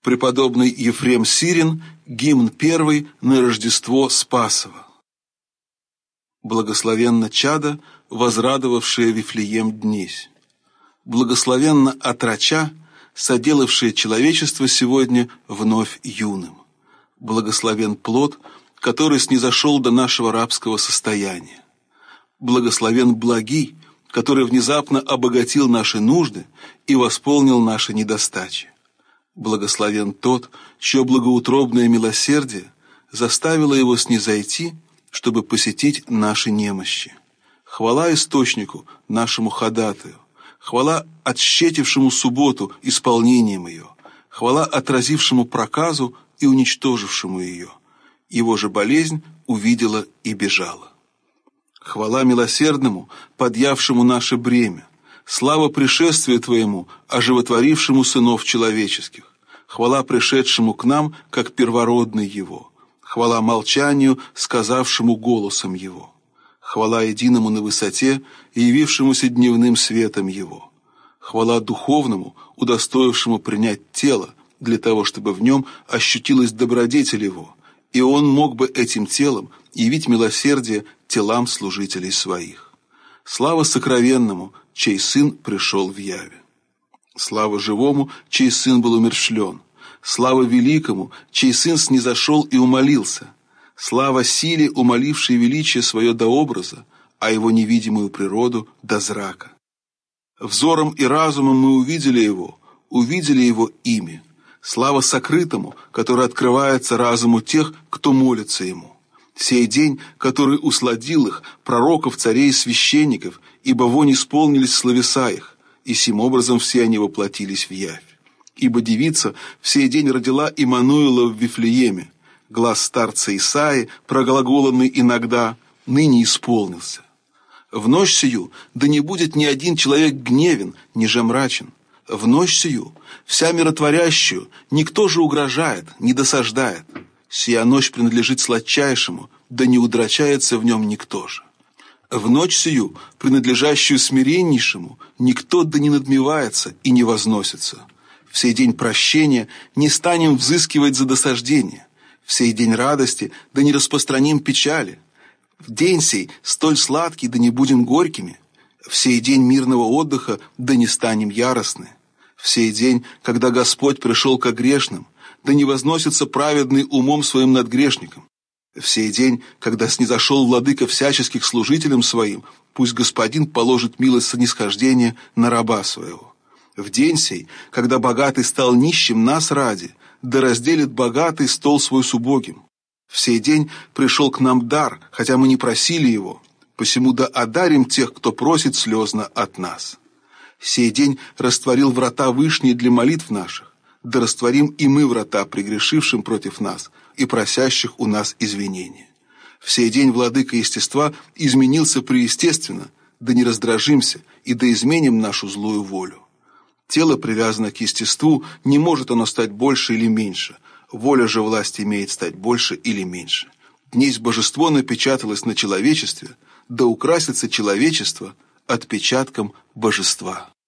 Преподобный Ефрем Сирин, гимн 1 на Рождество Спасово. Благословенно чадо, возрадовавшее Вифлеем днесь. Благословенно отроча, соделавшее человечество сегодня вновь юным. Благословен плод, который снизошел до нашего рабского состояния. Благословен благий, который внезапно обогатил наши нужды и восполнил наши недостачи. Благословен тот, чье благоутробное милосердие заставило его снизойти, чтобы посетить наши немощи. Хвала источнику, нашему ходатаю, хвала отщетившему субботу исполнением ее, хвала отразившему проказу и уничтожившему ее. Его же болезнь увидела и бежала. Хвала милосердному, подъявшему наше бремя, слава пришествию Твоему, оживотворившему сынов человеческих, хвала пришедшему к нам, как первородный Его, хвала молчанию, сказавшему голосом Его, хвала единому на высоте и явившемуся дневным светом Его, хвала духовному, удостоившему принять тело, для того, чтобы в нем ощутилась добродетель Его, и Он мог бы этим телом явить милосердие телам служителей Своих. Слава сокровенному, чей Сын пришел в яве. Слава живому, чей Сын был умерщвлен. Слава великому, чей Сын снизошел и умолился. Слава силе, умолившей величие свое до образа, а Его невидимую природу до зрака. Взором и разумом мы увидели Его имя. Слава сокрытому, который открывается разуму тех, кто молится Ему. Сей день, который усладил их, пророков, царей и священников, ибо вон исполнились словеса их, и сим образом все они воплотились в явь. Ибо девица в сей день родила Иммануила в Вифлееме, глас старца Исаии, проглаголанный иногда, ныне исполнился. В ночь сию да не будет ни один человек гневен, ни же мрачен. В ночь сию, вся миротворящую, никто же угрожает, не досаждает. Сия ночь принадлежит сладчайшему, да не удрачается в нем никто же. В ночь сию, принадлежащую смиреннейшему, никто да не надмевается и не возносится. В сей день прощения не станем взыскивать за досаждение. В сей день радости да не распространим печали. В день сей столь сладкий да не будем горькими. В сей день мирного отдыха да не станем яростны. В сей день, когда Господь пришел ко грешным, да не возносится праведный умом своим над грешником. В сей день, когда снизошел владыка всяческих служителям своим, пусть Господин положит милость снисхождения на раба своего. В день сей, когда богатый стал нищим нас ради, да разделит богатый стол свой с убогим. В сей день пришел к нам дар, хотя мы не просили его, посему да одарим тех, кто просит слезно от нас. Сей день растворил врата вышние для молитв наших, да растворим и мы врата прегрешившим против нас и просящих у нас извинения. В сей день владыка естества изменился преестественно, да не раздражимся и да изменим нашу злую волю. Тело привязано к естеству, не может оно стать больше или меньше, воля же власти имеет стать больше или меньше. Днесь божество напечаталось на человечестве, да украсится человечество отпечатком божества.